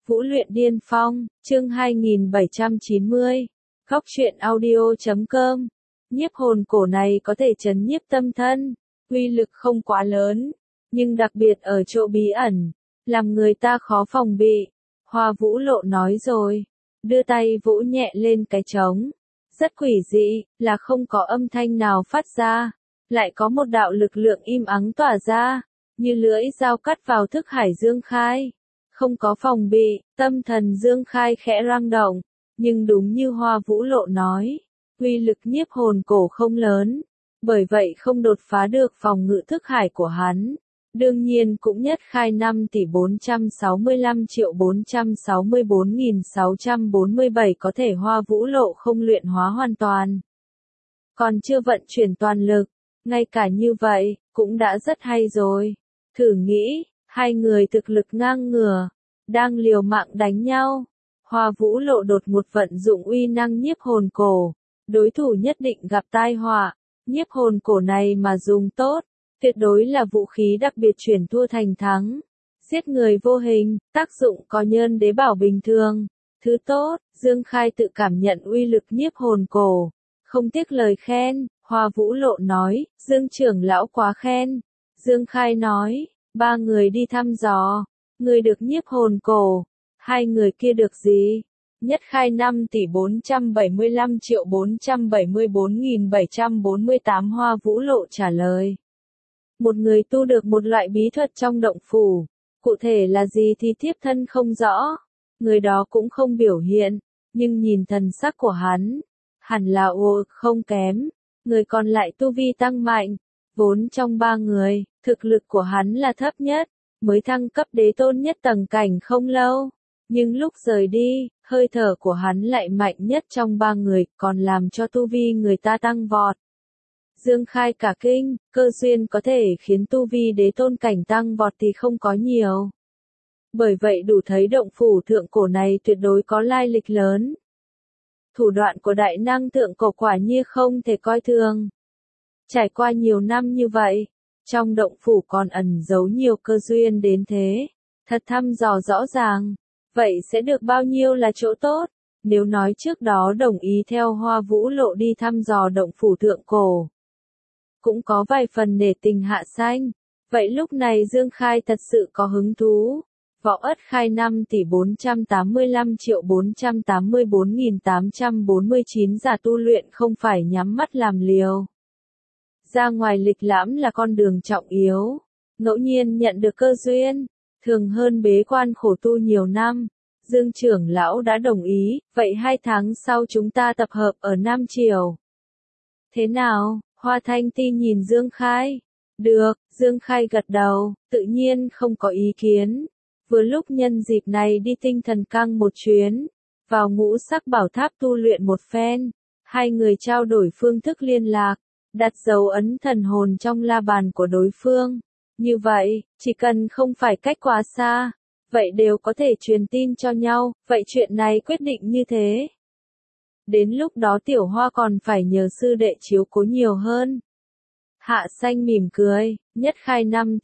Vũ luyện điên phong, chương 2790. Góc truyện audio.com. Nhiếp hồn cổ này có thể trấn nhiếp tâm thân, uy lực không quá lớn, nhưng đặc biệt ở chỗ bí ẩn, làm người ta khó phòng bị. Hoa Vũ Lộ nói rồi, đưa tay vỗ nhẹ lên cái trống. Rất quỷ dị, là không có âm thanh nào phát ra, lại có một đạo lực lượng im ắng tỏa ra, như lưỡi dao cắt vào thức hải Dương Khai. Không có phòng bị, tâm thần Dương Khai khẽ rang động, nhưng đúng như Hoa Vũ Lộ nói, uy lực nhiếp hồn cổ không lớn, bởi vậy không đột phá được phòng ngự thức hải của hắn. Đương nhiên cũng nhất khai 5.465.464.647 có thể Hoa Vũ Lộ không luyện hóa hoàn toàn. Còn chưa vận chuyển toàn lực, ngay cả như vậy, cũng đã rất hay rồi. Thử nghĩ, hai người thực lực ngang ngửa, đang liều mạng đánh nhau. Hoa Vũ Lộ đột ngột vận dụng uy năng nhiếp hồn cổ, đối thủ nhất định gặp tai họa. Nhiếp hồn cổ này mà dùng tốt, tuyệt đối là vũ khí đặc biệt chuyển thua thành thắng. Giết người vô hình, tác dụng có nhân đế bảo bình thường. Thứ tốt, Dương Khai tự cảm nhận uy lực nhiếp hồn cổ. Không tiếc lời khen, Hoa Vũ Lộ nói, Dương trưởng lão quá khen. Dương Khai nói, ba người đi thăm dò, người được nhiếp hồn cổ, hai người kia được gì? Nhất khai 5.475.474.748 Hoa Vũ Lộ trả lời. Một người tu được một loại bí thuật trong động phủ, cụ thể là gì thì thiếp thân không rõ, người đó cũng không biểu hiện, nhưng nhìn thần sắc của hắn, hẳn là không kém, người còn lại tu vi tăng mạnh, vốn trong ba người, thực lực của hắn là thấp nhất, mới thăng cấp đế tôn nhất tầng cảnh không lâu, nhưng lúc rời đi, hơi thở của hắn lại mạnh nhất trong ba người, còn làm cho tu vi người ta tăng vọt. Dương Khai cả kinh, cơ duyên có thể khiến tu vi đế tôn cảnh tăng vọt thì không có nhiều. Bởi vậy đủ thấy động phủ thượng cổ này tuyệt đối có lai lịch lớn. Thủ đoạn của đại năng thượng cổ quả nhiên không thể coi thường. Trải qua nhiều năm như vậy, trong động phủ còn ẩn giấu nhiều cơ duyên đến thế, thật thăm dò rõ ràng, vậy sẽ được bao nhiêu là chỗ tốt, nếu nói trước đó đồng ý theo Hoa Vũ Lộ đi thăm dò động phủ thượng cổ. Cũng có vài phần nể tình Hạ Xanh, vậy lúc này Dương Khai thật sự có hứng thú. Võ Ất khai 5.485.484.849 giả tu luyện không phải nhắm mắt làm liều. Ra ngoài lịch lãm là con đường trọng yếu, ngẫu nhiên nhận được cơ duyên, thường hơn bế quan khổ tu nhiều năm. Dương trưởng lão đã đồng ý, vậy 2 tháng sau chúng ta tập hợp ở Nam Triều. Thế nào? Hoa Thanh Ti nhìn Dương Khai. Được, Dương Khai gật đầu, tự nhiên không có ý kiến. Vừa lúc nhân dịp này đi Tinh Thần Căng một chuyến, vào Ngũ Sắc Bảo Tháp tu luyện một phen, hai người trao đổi phương thức liên lạc, đặt dấu ấn thần hồn trong la bàn của đối phương. Như vậy, chỉ cần không phải cách quá xa, vậy đều có thể truyền tin cho nhau, vậy chuyện này quyết định như thế. Đến lúc đó Tiểu Hoa còn phải nhờ sư đệ chiếu cố nhiều hơn. Hạ Xanh mỉm cười, nhất khai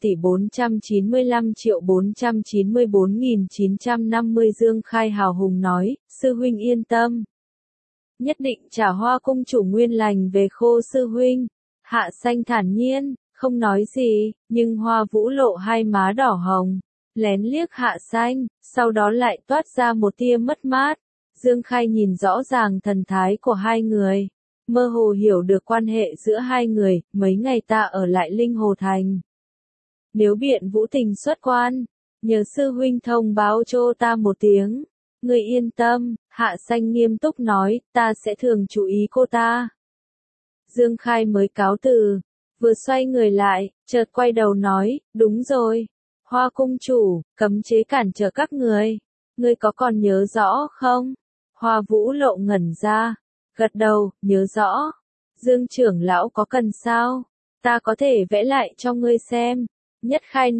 5.495.494.950 Dương Khai hào hùng nói, sư huynh yên tâm. Nhất định trả Hoa cung chủ nguyên lành về khô sư huynh. Hạ Xanh thản nhiên, không nói gì, nhưng Hoa Vũ Lộ hai má đỏ hồng, lén liếc Hạ Xanh, sau đó lại toát ra một tia mất mát. Dương Khai nhìn rõ ràng thần thái của hai người, mơ hồ hiểu được quan hệ giữa hai người, mấy ngày ta ở lại Linh Hồ Thành. Nếu Biện Vũ Tình xuất quan, nhờ sư huynh thông báo cho ta một tiếng. Người yên tâm, Hạ Xanh nghiêm túc nói, ta sẽ thường chú ý cô ta. Dương Khai mới cáo từ, vừa xoay người lại, chợt quay đầu nói, đúng rồi, Hoa cung chủ, cấm chế cản trở các người. Ngươi có còn nhớ rõ không? Hoa Vũ Lộ ngẩn ra, gật đầu, nhớ rõ. Dương trưởng lão có cần sao? Ta có thể vẽ lại cho ngươi xem. Nhất khai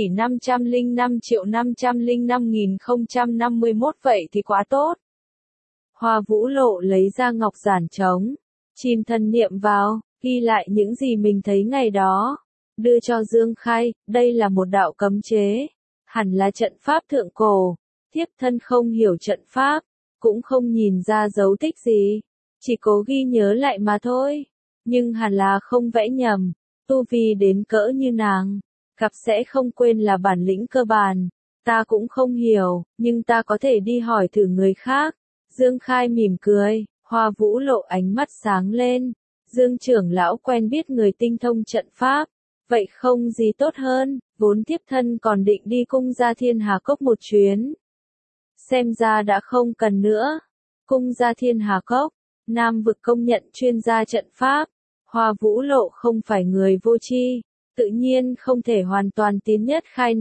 5.505.505.051 vậy thì quá tốt. Hoa Vũ Lộ lấy ra ngọc giản trống, chìm thần niệm vào, ghi lại những gì mình thấy ngày đó, đưa cho Dương Khai, đây là một đạo cấm chế, hẳn là trận pháp thượng cổ, Thiếp thân không hiểu trận pháp, cũng không nhìn ra dấu tích gì, chỉ cố ghi nhớ lại mà thôi. Nhưng hẳn là không vẽ nhầm, tu vi đến cỡ như nàng, gặp sẽ không quên là bản lĩnh cơ bản. Ta cũng không hiểu, nhưng ta có thể đi hỏi thử người khác. Dương Khai mỉm cười, Hoa Vũ Lộ ánh mắt sáng lên. Dương trưởng lão quen biết người tinh thông trận pháp, vậy không gì tốt hơn, vốn thiếp thân còn định đi cung gia Thiên Hà Cốc một chuyến. Xem ra đã không cần nữa. Cung gia Thiên Hà Cốc, Nam vực công nhận chuyên gia trận pháp. Hoa Vũ Lộ không phải người vô tri, tự nhiên không thể hoàn toàn tiến nhất khai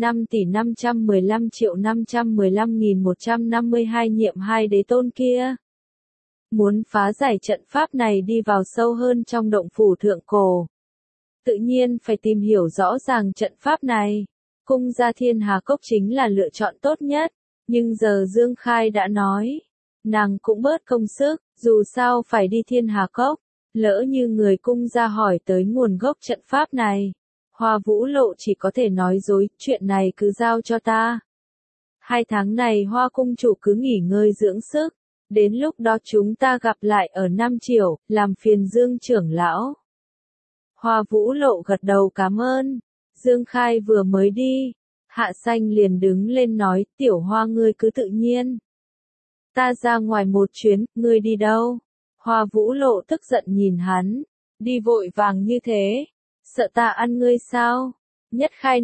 5.515.515.152 nhiệm hai đế tôn kia. Muốn phá giải trận pháp này đi vào sâu hơn trong động phủ thượng cổ, tự nhiên phải tìm hiểu rõ ràng trận pháp này. Cung gia Thiên Hà Cốc chính là lựa chọn tốt nhất, nhưng giờ Dương Khai đã nói, nàng cũng bớt công sức, dù sao phải đi Thiên Hà Cốc, lỡ như người cung gia hỏi tới nguồn gốc trận pháp này. Hoa Vũ Lộ chỉ có thể nói dối, chuyện này cứ giao cho ta. 2 tháng này Hoa cung chủ cứ nghỉ ngơi dưỡng sức, đến lúc đó chúng ta gặp lại ở Nam Triều, làm phiền Dương trưởng lão. Hoa Vũ Lộ gật đầu cảm ơn. Dương Khai vừa mới đi, Hạ Xanh liền đứng lên nói, Tiểu Hoa ngươi cứ tự nhiên. Ta ra ngoài một chuyến, ngươi đi đâu? Hoa Vũ Lộ tức giận nhìn hắn, đi vội vàng như thế, sợ ta ăn ngươi sao? Nhất khai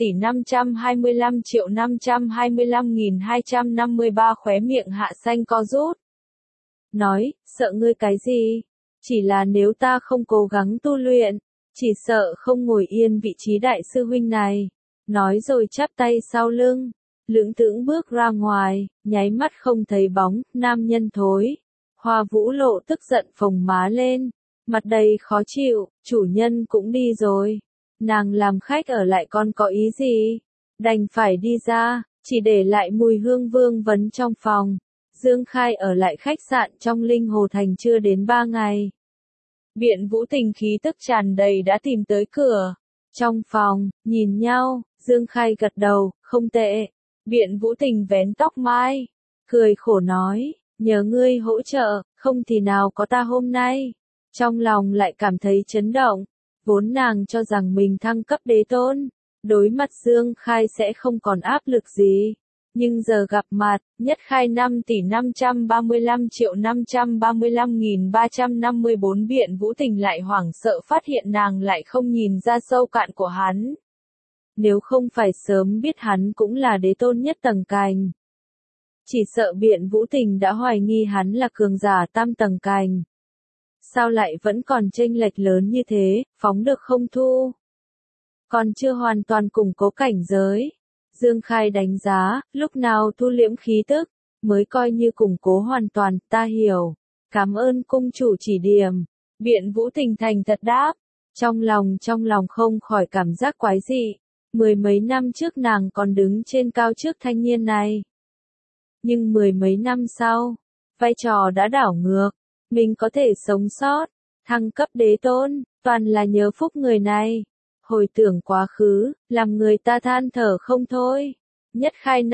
5.525.525.253 khóe miệng Hạ Xanh co rút. Nói, sợ ngươi cái gì? Chỉ là nếu ta không cố gắng tu luyện, chỉ sợ không ngồi yên vị trí đại sư huynh này. Nói rồi chắp tay sau lưng, lững thững bước ra ngoài, nháy mắt không thấy bóng, nam nhân thối. Hoa Vũ Lộ tức giận phồng má lên, mặt đầy khó chịu, chủ nhân cũng đi rồi. Nàng làm khách ở lại còn có ý gì? Đành phải đi ra, chỉ để lại mùi hương vương vấn trong phòng. Dương Khai ở lại khách sạn trong Linh Hồ Thành chưa đến 3 ngày. Biện Vũ Tình khí tức tràn đầy đã tìm tới cửa. Trong phòng, nhìn nhau, Dương Khai gật đầu, không tệ. Biện Vũ Tình vén tóc mai, cười khổ nói, nhờ ngươi hỗ trợ, không thì nào có ta hôm nay. Trong lòng lại cảm thấy chấn động, vốn nàng cho rằng mình thăng cấp đế tôn, đối mặt Dương Khai sẽ không còn áp lực gì. Nhưng giờ gặp mặt, nhất khai 5.535.535.354 Biện Vũ Tình lại hoảng sợ phát hiện nàng lại không nhìn ra sâu cạn của hắn. Nếu không phải sớm biết hắn cũng là đế tôn nhất tầng cành, chỉ sợ Biện Vũ Tình đã hoài nghi hắn là cường giả tam tầng cành. Sao lại vẫn còn chênh lệch lớn như thế, phóng được không thu? Còn chưa hoàn toàn củng cố cảnh giới. Dương Khai đánh giá, lúc nào thu liễm khí tức, mới coi như củng cố hoàn toàn, ta hiểu. Cảm ơn cung chủ chỉ điểm. Biện Vũ Tình thành thật đáp. Trong lòng không khỏi cảm giác quái dị. 10 mấy năm trước nàng còn đứng trên cao trước thanh niên này. Nhưng 10 mấy năm sau, vai trò đã đảo ngược. Mình có thể sống sót, thăng cấp đế tôn, toàn là nhờ phúc người này. Hồi tưởng quá khứ, làm người ta than thở không thôi. Nhất khai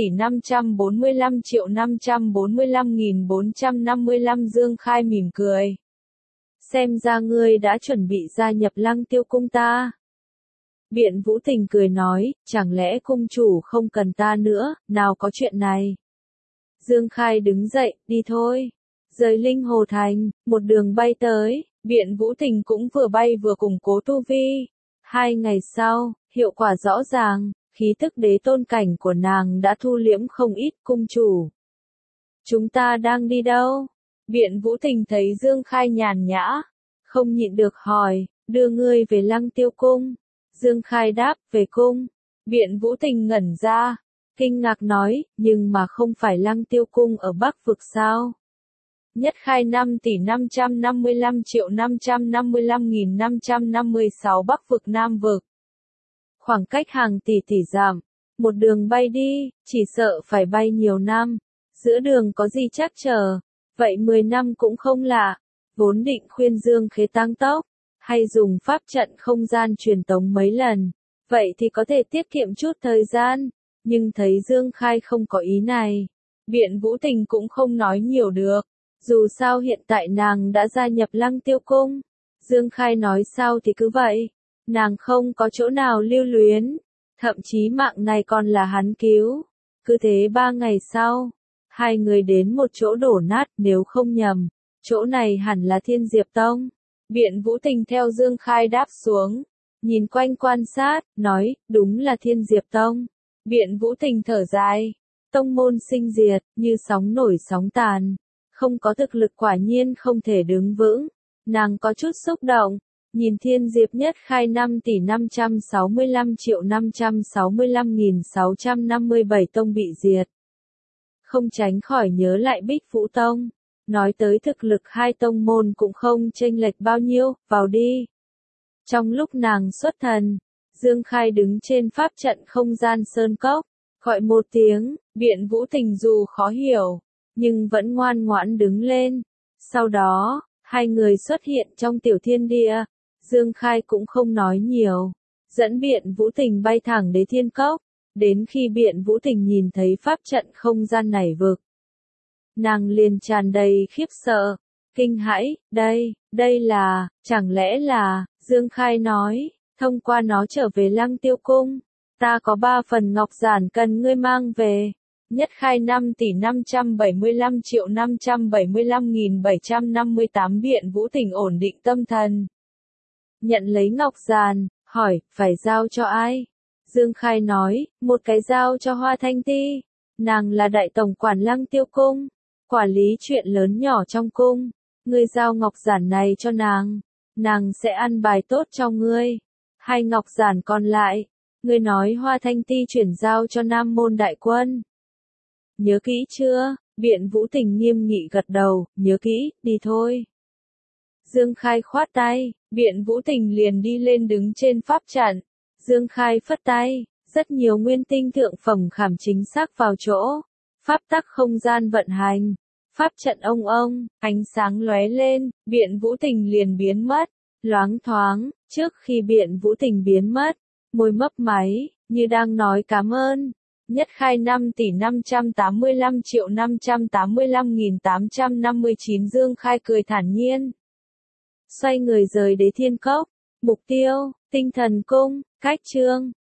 5.545.545.455 Dương Khai mỉm cười. Xem ra ngươi đã chuẩn bị gia nhập Lăng Tiêu cung ta. Biện Vũ Tình cười nói, chẳng lẽ cung chủ không cần ta nữa, nào có chuyện này. Dương Khai đứng dậy, đi thôi. Rời Linh Hồ Thành, một đường bay tới, Biện Vũ Tình cũng vừa bay vừa củng cố tu vi. 2 ngày sau, hiệu quả rõ ràng, khí tức đế tôn cảnh của nàng đã thu liễm không ít. Cung chủ. Chúng ta đang đi đâu? Biện Vũ Tình thấy Dương Khai nhàn nhã, không nhịn được hỏi, đưa ngươi về Lăng Tiêu cung. Dương Khai đáp, về cung. Biện Vũ Tình ngẩn ra, kinh ngạc nói, nhưng mà không phải Lăng Tiêu cung ở Bắc vực sao? Nhất khai 5.555.555.556 Bắc vực Nam vực. Khoảng cách hàng tỷ tỷ dặm, một đường bay đi, chỉ sợ phải bay nhiều năm. Giữa đường có gì trắc trở, vậy 10 năm cũng không lạ. Vốn định khuyên Dương Khế tăng tốc, hay dùng pháp trận không gian truyền tống mấy lần, vậy thì có thể tiết kiệm chút thời gian. Nhưng thấy Dương Khai không có ý này, Biện Vũ Tình cũng không nói nhiều được. Dù sao hiện tại nàng đã gia nhập Lăng Tiêu Cung. Dương Khai nói sao thì cứ vậy. Nàng không có chỗ nào lưu luyến. Thậm chí mạng này còn là hắn cứu. Cứ thế 3 ngày sau, hai người đến một chỗ đổ nát, nếu không nhầm. Chỗ này hẳn là Thiên Diệp Tông. Biện Vũ Tình theo Dương Khai đáp xuống. Nhìn quanh quan sát, nói, đúng là Thiên Diệp Tông. Biện Vũ Tình thở dài. Tông môn sinh diệt, như sóng nổi sóng tàn. Không có thực lực quả nhiên không thể đứng vững. Nàng có chút xúc động. Nhìn Thiên Diệp Nhất Khai 5.565.565.657 tông bị diệt. Không tránh khỏi nhớ lại Bích Vũ Tông. Nói tới thực lực hai tông môn cũng không chênh lệch bao nhiêu, vào đi. Trong lúc nàng xuất thần, Dương Khai đứng trên pháp trận không gian sơn cốc, gọi một tiếng, Biện Vũ Tình dù khó hiểu, nhưng vẫn ngoan ngoãn đứng lên. Sau đó, hai người xuất hiện trong tiểu thiên địa, Dương Khai cũng không nói nhiều, dẫn Biện Vũ Tình bay thẳng đến thiên cốc, đến khi Biện Vũ Tình nhìn thấy pháp trận không gian nảy vực. Nàng liền tràn đầy khiếp sợ, kinh hãi, đây là, chẳng lẽ là, Dương Khai nói, thông qua nó trở về Lăng Tiêu Cung, ta có 3 phần ngọc giản cần ngươi mang về. Nhất Khai 5.575.575.758 Biện Vũ Tình ổn định tâm thần. Nhận lấy ngọc giản, hỏi, phải giao cho ai? Dương Khai nói, một cái giao cho Hoa Thanh Ti. Nàng là đại tổng quản Lăng Tiêu Cung, quản lý chuyện lớn nhỏ trong cung. Ngươi giao ngọc giản này cho nàng sẽ ăn bài tốt cho ngươi. 2 ngọc giản còn lại, ngươi nói Hoa Thanh Ti chuyển giao cho Nam Môn Đại Quân. Nhớ kỹ chưa? Biện Vũ Tình nghiêm nghị gật đầu, nhớ kỹ, đi thôi. Dương Khai khoát tay, Biện Vũ Tình liền đi lên đứng trên pháp trận. Dương Khai phất tay, rất nhiều nguyên tinh thượng phẩm khảm chính xác vào chỗ. Pháp tắc không gian vận hành. Pháp trận ông, ánh sáng lóe lên, Biện Vũ Tình liền biến mất. Loáng thoáng, trước khi Biện Vũ Tình biến mất, môi mấp máy, như đang nói cảm ơn. Nhất Khai 5.585.585.859 Dương Khai cười thản nhiên. Xoay người rời đến thiên cốc, mục tiêu, Tinh Thần Cung, cách chương.